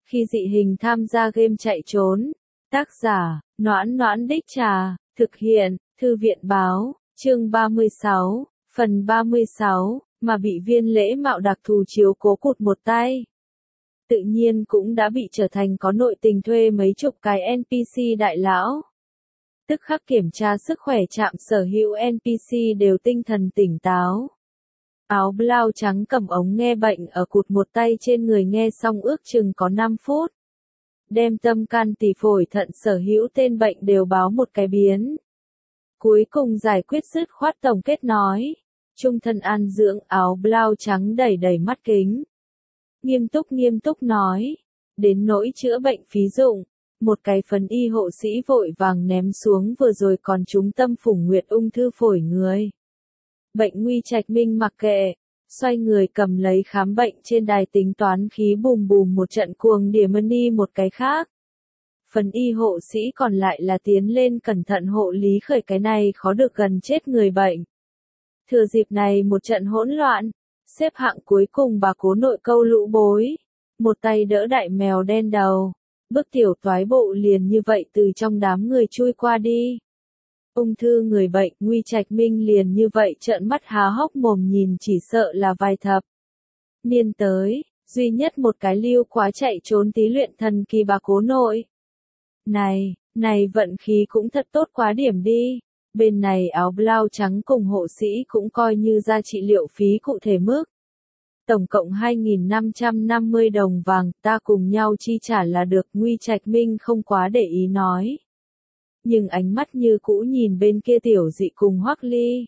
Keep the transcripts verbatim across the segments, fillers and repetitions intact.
Khi dị hình tham gia game chạy trốn. Tác giả, Noãn Noãn Đích Trà, thực hiện, Thư viện Báo, chương ba mươi sáu, phần ba mươi sáu, mà bị viên lễ mạo đặc thù chiếu cố cụt một tay. Tự nhiên cũng đã bị trở thành có nội tình thuê mấy chục cái en pê xê đại lão. Tức khắc kiểm tra sức khỏe chạm sở hữu en pê xê đều tinh thần tỉnh táo. Áo blau trắng cầm ống nghe bệnh ở cụt một tay trên người nghe xong ước chừng có năm phút. Đem tâm can tỳ phổi thận sở hữu tên bệnh đều báo một cái biến. Cuối cùng giải quyết dứt khoát tổng kết nói. Trung thân an dưỡng áo blau trắng đẩy đẩy mắt kính. Nghiêm túc nghiêm túc nói. Đến nỗi chữa bệnh phí dụng. Một cái phấn y hộ sĩ vội vàng ném xuống vừa rồi còn trúng tâm phủng nguyệt ung thư phổi người. Bệnh nguy trạch minh mặc kệ. Xoay người cầm lấy khám bệnh trên đài tính toán khí bùm bùm một trận cuồng đỉa money một cái khác. Phần y hộ sĩ còn lại là tiến lên cẩn thận hộ lý khởi cái này khó được gần chết người bệnh. Thừa dịp này một trận hỗn loạn, xếp hạng cuối cùng bà cố nội câu lũ bối. Một tay đỡ đại mèo đen đầu, bước tiểu toái bộ liền như vậy từ trong đám người chui qua đi. Ung thư người bệnh nguy trạch minh liền như vậy trợn mắt há hốc mồm nhìn chỉ sợ là vài thập. Niên tới, duy nhất một cái lưu quá chạy trốn tí luyện thần kỳ bà cố nội. Này, này vận khí cũng thật tốt quá điểm đi. Bên này áo blau trắng cùng hộ sĩ cũng coi như ra trị liệu phí cụ thể mức. Tổng cộng hai nghìn năm trăm năm mươi đồng vàng, ta cùng nhau chi trả là được, nguy trạch minh không quá để ý nói. Nhưng ánh mắt như cũ nhìn bên kia tiểu dị cùng Hoắc Ly.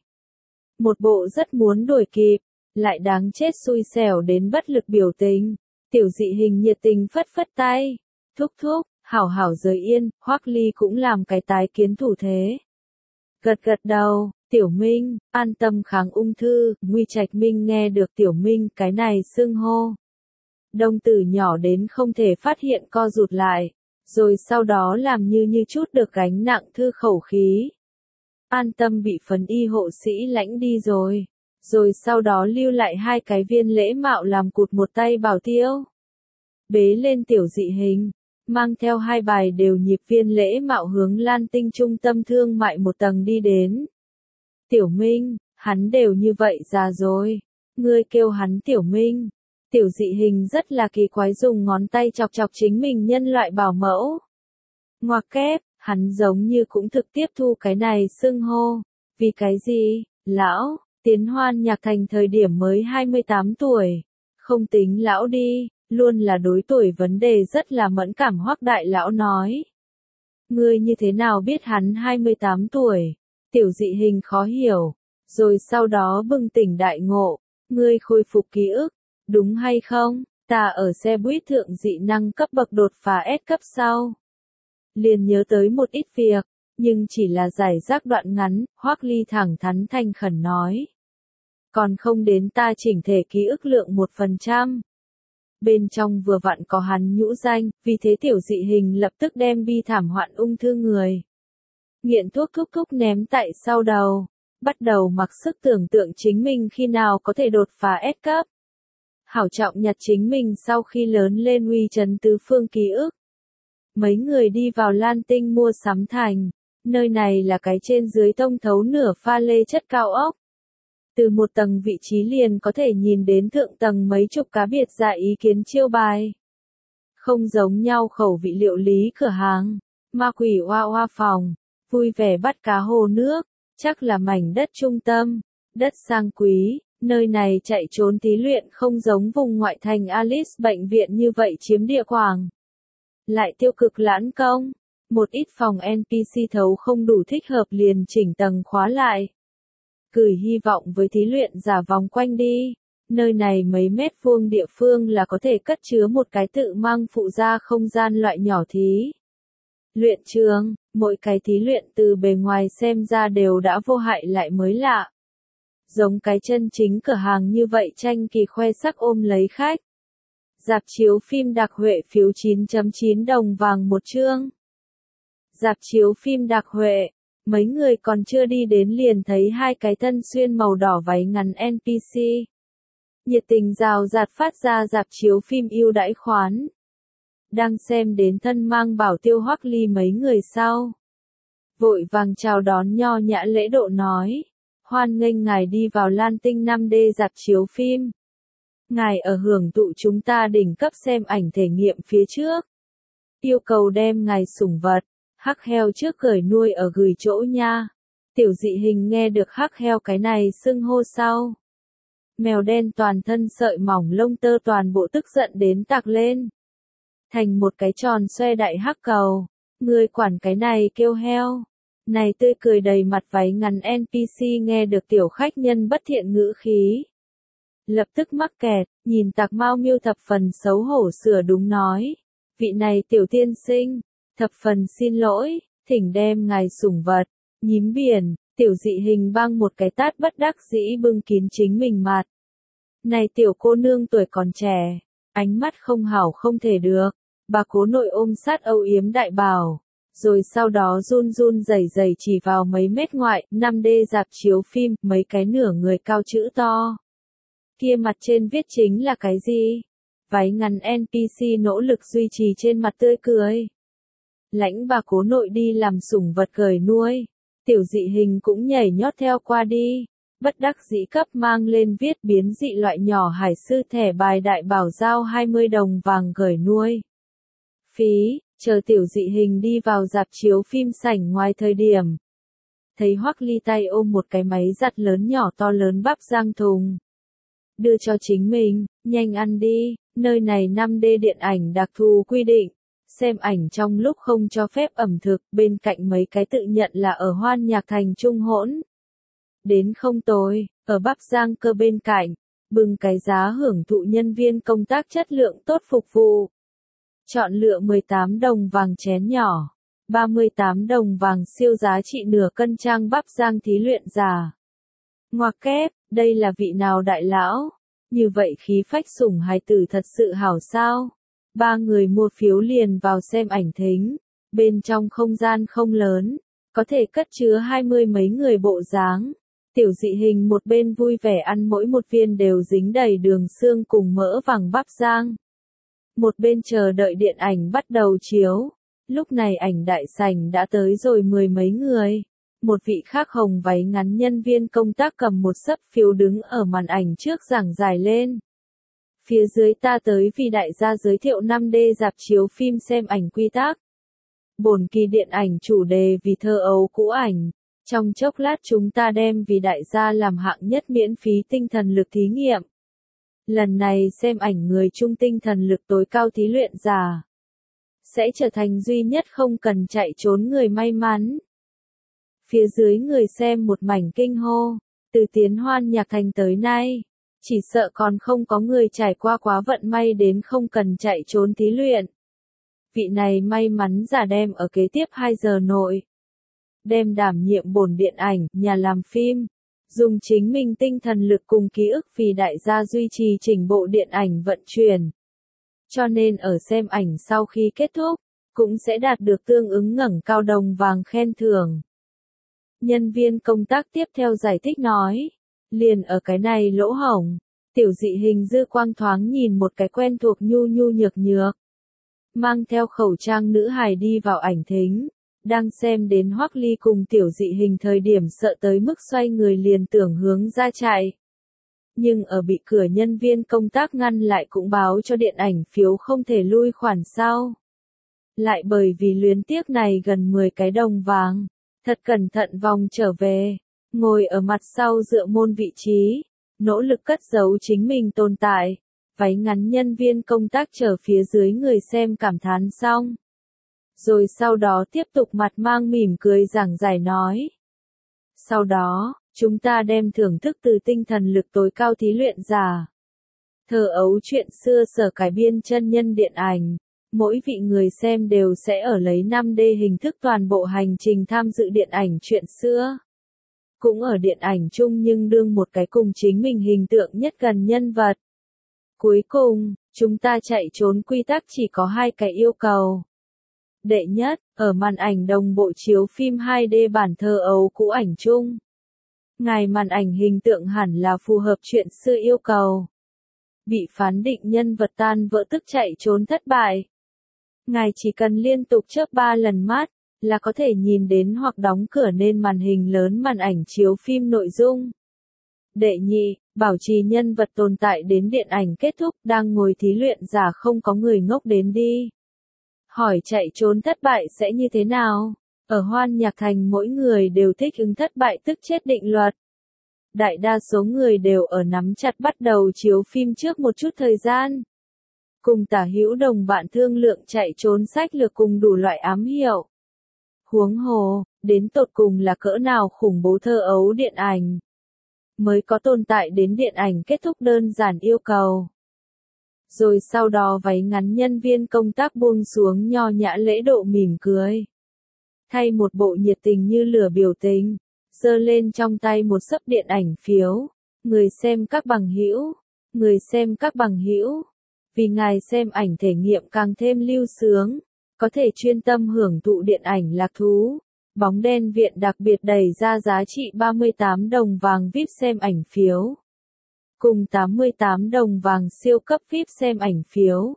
Một bộ rất muốn đuổi kịp, lại đáng chết xui xẻo đến bất lực biểu tình. Tiểu dị hình nhiệt tình phất phất tay. Thúc thúc, hảo hảo rời yên, Hoắc Ly cũng làm cái tái kiến thủ thế. Gật gật đầu, Tiểu Minh, an tâm kháng ung thư, nguy trạch minh nghe được Tiểu Minh cái này xưng hô. Đông tử nhỏ đến không thể phát hiện co rụt lại. Rồi sau đó làm như như chút được gánh nặng thư khẩu khí. An tâm bị phấn y hộ sĩ lãnh đi rồi. Rồi sau đó lưu lại hai cái viên lễ mạo làm cụt một tay bảo tiêu. Bế lên tiểu dị hình. Mang theo hai bài đều nhịp viên lễ mạo hướng Lan Tinh trung tâm thương mại một tầng đi đến. Tiểu Minh, hắn đều như vậy già rồi. Ngươi kêu hắn Tiểu Minh. Tiểu dị hình rất là kỳ quái dùng ngón tay chọc chọc chính mình nhân loại bảo mẫu. Ngoặc kép, hắn giống như cũng thực tiếp thu cái này xưng hô. Vì cái gì, lão, tiến hoan nhạc thành thời điểm mới hai mươi tám tuổi. Không tính lão đi, luôn là đối tuổi vấn đề rất là mẫn cảm Hoắc đại lão nói. Ngươi như thế nào biết hắn hai mươi tám tuổi? Tiểu dị hình khó hiểu. Rồi sau đó bừng tỉnh đại ngộ. Ngươi khôi phục ký ức. Đúng hay không, ta ở xe buýt thượng dị năng cấp bậc đột phá S cấp sau. Liền nhớ tới một ít việc, nhưng chỉ là giải rác đoạn ngắn, Hoắc Ly thẳng thắn thành khẩn nói. Còn không đến ta chỉnh thể ký ức lượng một phần trăm. Bên trong vừa vặn có hắn nhũ danh, vì thế tiểu dị hình lập tức đem bi thảm hoạn ung thư người. Nghiện thuốc thúc thúc ném tại sau đầu, bắt đầu mặc sức tưởng tượng chính mình khi nào có thể đột phá S cấp. Hảo trọng nhặt chính mình sau khi lớn lên uy trấn tứ phương ký ức. Mấy người đi vào Lan Tinh mua sắm thành. Nơi này là cái trên dưới thông thấu nửa pha lê chất cao ốc. Từ một tầng vị trí liền có thể nhìn đến thượng tầng mấy chục cá biệt dạ ý kiến chiêu bài. Không giống nhau khẩu vị liệu lý cửa hàng. Ma quỷ hoa hoa phòng. Vui vẻ bắt cá hồ nước. Chắc là mảnh đất trung tâm. Đất sang quý. Nơi này chạy trốn thí luyện không giống vùng ngoại thành Alice bệnh viện như vậy chiếm địa quảng. Lại tiêu cực lãn công. Một ít phòng en pê xê thấu không đủ thích hợp liền chỉnh tầng khóa lại. Gửi hy vọng với thí luyện giả vòng quanh đi. Nơi này mấy mét vuông địa phương là có thể cất chứa một cái tự mang phụ gia không gian loại nhỏ thí. Luyện trường, mỗi cái thí luyện từ bề ngoài xem ra đều đã vô hại lại mới lạ. Giống cái chân chính cửa hàng như vậy tranh kỳ khoe sắc ôm lấy khách. Rạp chiếu phim đặc huệ phiếu chín chấm chín đồng vàng một chương. Rạp chiếu phim đặc huệ, mấy người còn chưa đi đến liền thấy hai cái thân xuyên màu đỏ váy ngắn en pê xê. Nhiệt tình rào rạt phát ra rạp chiếu phim ưu đãi khoán. đang xem đến thân mang bảo tiêu Hoắc Ly mấy người sau. Vội vàng chào đón nho nhã lễ độ nói, hoan nghênh ngài đi vào Lan Tinh năm D rạp chiếu phim. Ngài ở hưởng thụ chúng ta đỉnh cấp xem ảnh thể nghiệm phía trước. Yêu cầu đem ngài sủng vật, hắc heo trước cởi nuôi ở gửi chỗ nha. Tiểu dị hình nghe được hắc heo cái này xưng hô sau. Mèo đen toàn thân sợi mỏng lông tơ toàn bộ tức giận đến tạc lên. Thành một cái tròn xoe đại hắc cầu. Người quản cái này kêu heo. Này tươi cười đầy mặt váy ngắn en pê xê nghe được tiểu khách nhân bất thiện ngữ khí. Lập tức mắc kẹt, nhìn Tạc Mao Miêu thập phần xấu hổ sửa đúng nói. Vị này tiểu tiên sinh, thập phần xin lỗi, thỉnh đem ngài sủng vật, nhím biển, tiểu dị hình băng một cái tát bất đắc dĩ bưng kín chính mình mặt. Này tiểu cô nương tuổi còn trẻ, ánh mắt không hảo không thể được, bà cố nội ôm sát âu yếm đại bảo. Rồi sau đó run run rẩy rẩy chỉ vào mấy mét ngoại, năm D rạp chiếu phim, mấy cái nửa người cao chữ to. Kia mặt trên viết chính là cái gì? Váy ngắn en pê xê nỗ lực duy trì trên mặt tươi cười. Lãnh bà cố nội đi làm sủng vật cởi nuôi. Tiểu dị hình cũng nhảy nhót theo qua đi. Bất đắc dĩ cấp mang lên viết biến dị loại nhỏ hải sư thẻ bài đại bảo giao hai mươi đồng vàng cởi nuôi. Phí. Chờ tiểu dị hình đi vào rạp chiếu phim sảnh ngoài thời điểm. Thấy Hoắc Ly tay ôm một cái máy giặt lớn nhỏ to lớn bắp rang thùng. Đưa cho chính mình, nhanh ăn đi, nơi này năm D điện ảnh đặc thù quy định. Xem ảnh trong lúc không cho phép ẩm thực, bên cạnh mấy cái tự nhận là ở Hoan Nhạc Thành trung hỗn. Đến không tối, ở bắp rang cơ bên cạnh, bưng cái giá hưởng thụ nhân viên công tác chất lượng tốt phục vụ. Chọn lựa mười tám đồng vàng chén nhỏ, ba mươi tám đồng vàng siêu giá trị nửa cân trang bắp rang thí luyện già. Ngoặc kép, đây là vị nào đại lão? Như vậy khí phách sủng hài tử thật sự hảo sao? Ba người mua phiếu liền vào xem ảnh thính. Bên trong không gian không lớn, có thể cất chứa hai mươi mấy người bộ dáng. Tiểu dị hình một bên vui vẻ ăn mỗi một viên đều dính đầy đường xương cùng mỡ vàng bắp rang. Một bên chờ đợi điện ảnh bắt đầu chiếu. Lúc này ảnh đại sảnh đã tới rồi mười mấy người. Một vị khác hồng váy ngắn nhân viên công tác cầm một sấp phiếu đứng ở màn ảnh trước giảng giải lên. Phía dưới ta tới vì đại gia giới thiệu năm D rạp chiếu phim xem ảnh quy tắc. Bổn kỳ điện ảnh chủ đề vì thơ ấu cũ ảnh. Trong chốc lát chúng ta đem vì đại gia làm hạng nhất miễn phí tinh thần lực thí nghiệm. Lần này xem ảnh người trung tinh thần lực tối cao thí luyện giả. Sẽ trở thành duy nhất không cần chạy trốn người may mắn. Phía dưới người xem một mảnh kinh hô. Từ tiến Hoan Nhạc Thành tới nay. Chỉ sợ còn không có người trải qua quá vận may đến không cần chạy trốn thí luyện. Vị này may mắn giả đem ở kế tiếp hai giờ nội. Đem đảm nhiệm bổn điện ảnh, nhà làm phim. Dùng chính mình tinh thần lực cùng ký ức vì đại gia duy trì chỉnh bộ điện ảnh vận chuyển. Cho nên ở xem ảnh sau khi kết thúc, cũng sẽ đạt được tương ứng ngẩng cao đồng vàng khen thưởng. Nhân viên công tác tiếp theo giải thích nói. Liền ở cái này lỗ hổng. Tiểu dị hình dư quang thoáng nhìn một cái quen thuộc nhu nhu nhược nhược. Mang theo khẩu trang nữ hài đi vào ảnh thính. Đang xem đến Hoắc Ly cùng tiểu dị hình thời điểm sợ tới mức xoay người liền tưởng hướng ra chạy. Nhưng ở bị cửa nhân viên công tác ngăn lại cũng báo cho điện ảnh phiếu không thể lui khoản sau. Lại bởi vì luyến tiếc này gần mười cái đồng vàng. Thật cẩn thận vòng trở về. Ngồi ở mặt sau dựa môn vị trí. Nỗ lực cất giấu chính mình tồn tại. Váy ngắn nhân viên công tác chờ phía dưới người xem cảm thán xong. Rồi sau đó tiếp tục mặt mang mỉm cười giảng giải nói. Sau đó, chúng ta đem thưởng thức từ tinh thần lực tối cao thí luyện giả. Thơ ấu chuyện xưa sở cải biên chân nhân điện ảnh. Mỗi vị người xem đều sẽ ở lấy năm D hình thức toàn bộ hành trình tham dự điện ảnh chuyện xưa. Cũng ở điện ảnh chung nhưng đương một cái cùng chính mình hình tượng nhất gần nhân vật. Cuối cùng, chúng ta chạy trốn quy tắc chỉ có hai cái yêu cầu. Đệ nhất, ở màn ảnh đồng bộ chiếu phim hai D bản thơ ấu cũ ảnh chung. Ngài màn ảnh hình tượng hẳn là phù hợp chuyện xưa yêu cầu. Bị phán định nhân vật tan vỡ tức chạy trốn thất bại. Ngài chỉ cần liên tục chớp ba lần mắt, là có thể nhìn đến hoặc đóng cửa nên màn hình lớn màn ảnh chiếu phim nội dung. Đệ nhị, bảo trì nhân vật tồn tại đến điện ảnh kết thúc, đang ngồi thí luyện giả không có người ngốc đến đi. Hỏi chạy trốn thất bại sẽ như thế nào? Ở Hoan Nhạc Thành mỗi người đều thích ứng thất bại tức chết định luật. Đại đa số người đều ở nắm chặt bắt đầu chiếu phim trước một chút thời gian. Cùng tả hữu đồng bạn thương lượng chạy trốn sách lược cùng đủ loại ám hiệu. Huống hồ, đến tột cùng là cỡ nào khủng bố thơ ấu điện ảnh. Mới có tồn tại đến điện ảnh kết thúc đơn giản yêu cầu. Rồi sau đó váy ngắn nhân viên công tác buông xuống nho nhã lễ độ mỉm cười. Thay một bộ nhiệt tình như lửa biểu tình, giơ lên trong tay một xấp điện ảnh phiếu. Người xem các bằng hữu, người xem các bằng hữu. Vì ngài xem ảnh thể nghiệm càng thêm lưu sướng, có thể chuyên tâm hưởng thụ điện ảnh lạc thú. Bóng đen viện đặc biệt đẩy ra giá trị ba mươi tám đồng vàng vi ai pi xem ảnh phiếu. Cùng tám mươi tám đồng vàng siêu cấp vi ai pi xem ảnh phiếu.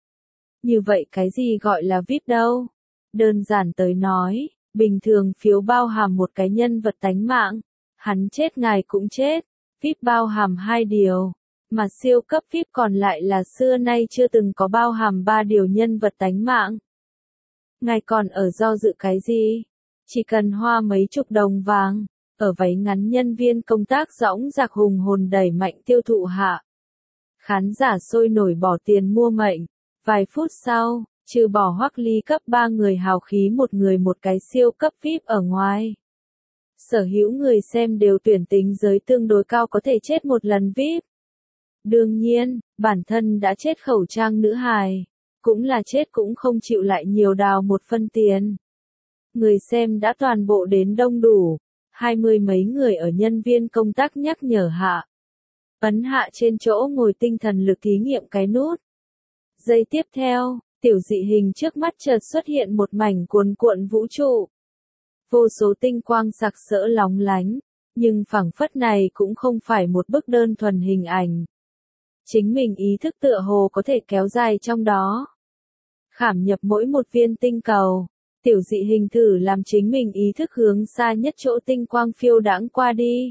Như vậy cái gì gọi là vi ai pi đâu? Đơn giản tới nói, bình thường phiếu bao hàm một cái nhân vật tánh mạng. Hắn chết ngài cũng chết. vi ai pi bao hàm hai điều. Mà siêu cấp vi ai pi còn lại là xưa nay chưa từng có bao hàm ba điều nhân vật tánh mạng. Ngài còn ở do dự cái gì? Chỉ cần hoa mấy chục đồng vàng, ở váy ngắn nhân viên công tác dõng dạc hùng hồn đẩy mạnh tiêu thụ hạ. Khán giả sôi nổi bỏ tiền mua mệnh, vài phút sau, trừ bỏ Hoắc Ly cấp ba người hào khí một người một cái siêu cấp vi ai pi ở ngoài. Sở hữu người xem đều tuyển tính giới tương đối cao có thể chết một lần vi ai pi. Đương nhiên, bản thân đã chết khẩu trang nữ hài, cũng là chết cũng không chịu lại nhiều đào một phân tiền. Người xem đã toàn bộ đến đông đủ, hai mươi mấy người ở nhân viên công tác nhắc nhở hạ. Ấn hạ trên chỗ ngồi tinh thần lực thí nghiệm cái nút. Giây tiếp theo, tiểu dị hình trước mắt chợt xuất hiện một mảnh cuồn cuộn vũ trụ. Vô số tinh quang sặc sỡ lóng lánh, nhưng phảng phất này cũng không phải một bức đơn thuần hình ảnh. Chính mình ý thức tựa hồ có thể kéo dài trong đó. Khảm nhập mỗi một viên tinh cầu. Tiểu dị hình thử làm chính mình ý thức hướng xa nhất chỗ tinh quang phiêu đãng qua đi.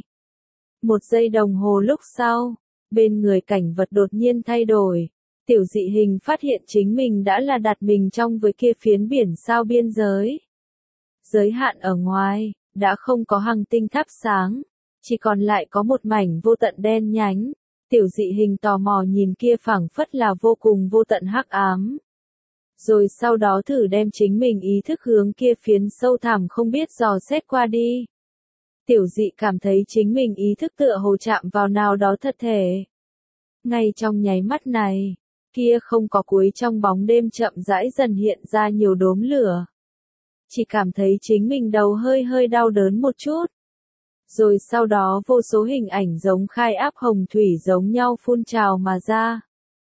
Một giây đồng hồ lúc sau, bên người cảnh vật đột nhiên thay đổi. Tiểu dị hình phát hiện chính mình đã là đặt mình trong với kia phiến biển sao biên giới. Giới hạn ở ngoài, đã không có hành tinh thắp sáng, chỉ còn lại có một mảnh vô tận đen nhánh. Tiểu dị hình tò mò nhìn kia phảng phất là vô cùng vô tận hắc ám. Rồi sau đó thử đem chính mình ý thức hướng kia phiến sâu thẳm không biết dò xét qua đi. Tiểu dị cảm thấy chính mình ý thức tựa hồ chạm vào nào đó thật thể. Ngay trong nháy mắt này, kia không có cuối trong bóng đêm chậm rãi dần hiện ra nhiều đốm lửa. Chỉ cảm thấy chính mình đầu hơi hơi đau đớn một chút. Rồi sau đó vô số hình ảnh giống khai áp hồng thủy giống nhau phun trào mà ra.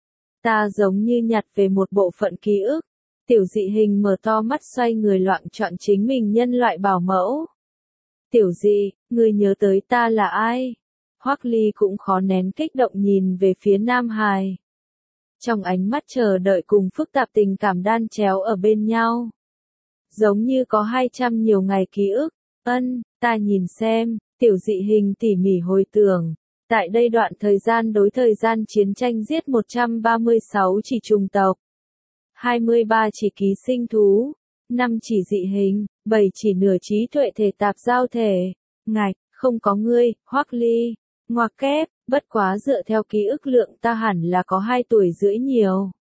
Ta giống như nhặt về một bộ phận ký ức. Tiểu dị hình mở to mắt xoay người loạng choạng chính mình nhân loại bảo mẫu. Tiểu dị, ngươi nhớ tới ta là ai? Hoắc Ly cũng khó nén kích động nhìn về phía Nam Hài. Trong ánh mắt chờ đợi cùng phức tạp tình cảm đan chéo ở bên nhau. Giống như có hai trăm nhiều ngày ký ức. Ân, ta nhìn xem, tiểu dị hình tỉ mỉ hồi tưởng. Tại đây đoạn thời gian đối thời gian chiến tranh giết một trăm ba mươi sáu chỉ trùng tộc. hai mươi ba chỉ ký sinh thú, năm chỉ dị hình, bảy chỉ nửa trí tuệ thể tạp giao thể. Ngạch, không có ngươi, Hoắc Ly. Ngoặc kép, bất quá dựa theo ký ức lượng ta hẳn là có hai tuổi rưỡi nhiều.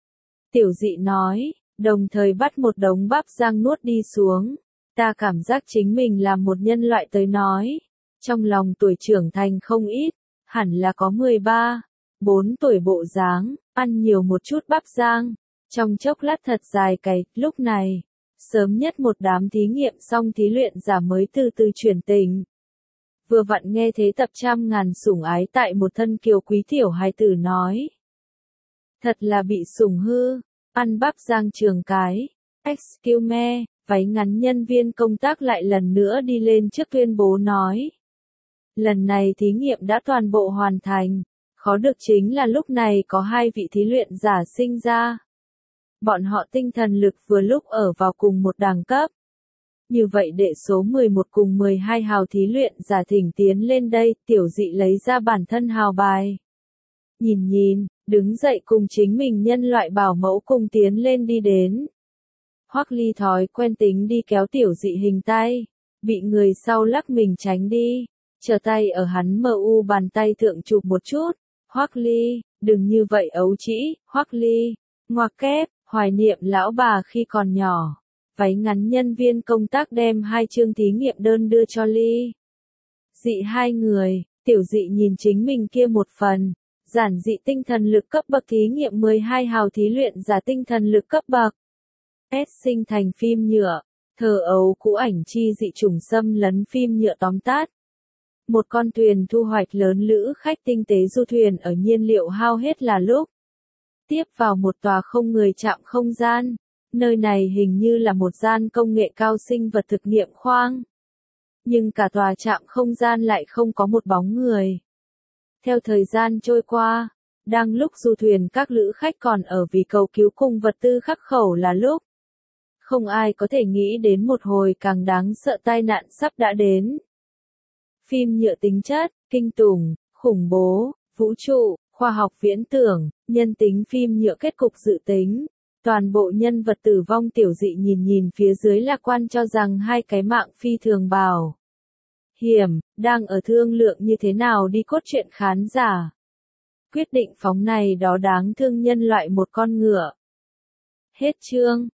Tiểu dị nói, đồng thời bắt một đống bắp rang nuốt đi xuống. Ta cảm giác chính mình là một nhân loại tới nói. Trong lòng tuổi trưởng thành không ít, hẳn là có mười ba, bốn tuổi bộ dáng, ăn nhiều một chút bắp rang. Trong chốc lát thật dài cày, lúc này, sớm nhất một đám thí nghiệm xong thí luyện giả mới từ từ chuyển tình. Vừa vặn nghe thế tập trăm ngàn sủng ái tại một thân kiều quý tiểu hài tử nói. Thật là bị sủng hư, ăn bắp rang trường cái. Excuse me, váy ngắn nhân viên công tác lại lần nữa đi lên trước tuyên bố nói. Lần này thí nghiệm đã toàn bộ hoàn thành, khó được chính là lúc này có hai vị thí luyện giả sinh ra. Bọn họ tinh thần lực vừa lúc ở vào cùng một đẳng cấp. Như vậy đệ số mười một cùng mười hai hào thí luyện giả thỉnh tiến lên đây, tiểu dị lấy ra bản thân hào bài. Nhìn nhìn, đứng dậy cùng chính mình nhân loại bảo mẫu cùng tiến lên đi đến. Hoắc Ly thói quen tính đi kéo tiểu dị hình tay, bị người sau lắc mình tránh đi, chờ tay ở hắn mờ u bàn tay thượng chụp một chút. Hoắc Ly, đừng như vậy ấu trĩ, Hoắc Ly, ngoặc kép, hoài niệm lão bà khi còn nhỏ. Váy ngắn nhân viên công tác đem hai chương thí nghiệm đơn đưa cho Ly. Dị hai người, tiểu dị nhìn chính mình kia một phần, giản dị tinh thần lực cấp bậc thí nghiệm mười hai hào thí luyện giả tinh thần lực cấp bậc. S sinh thành phim nhựa, thờ ấu cũ ảnh chi dị trùng xâm lấn phim nhựa tóm tắt. Một con thuyền thu hoạch lớn lữ khách tinh tế du thuyền ở nhiên liệu hao hết là lúc. Tiếp vào một tòa không người chạm không gian. Nơi này hình như là một gian công nghệ cao sinh vật thực nghiệm khoang. Nhưng cả tòa trạm không gian lại không có một bóng người. Theo thời gian trôi qua, đang lúc du thuyền các lữ khách còn ở vì cầu cứu cùng vật tư khắc khẩu là lúc. Không ai có thể nghĩ đến một hồi càng đáng sợ tai nạn sắp đã đến. Phim nhựa tính chất, kinh tủng, khủng bố, vũ trụ, khoa học viễn tưởng, nhân tính phim nhựa kết cục dự tính. Toàn bộ nhân vật tử vong tiểu dị nhìn nhìn phía dưới lạc quan cho rằng hai cái mạng phi thường bảo hiểm, đang ở thương lượng như thế nào đi cốt truyện khán giả. Quyết định phóng này đó đáng thương nhân loại một con ngựa. Hết chương.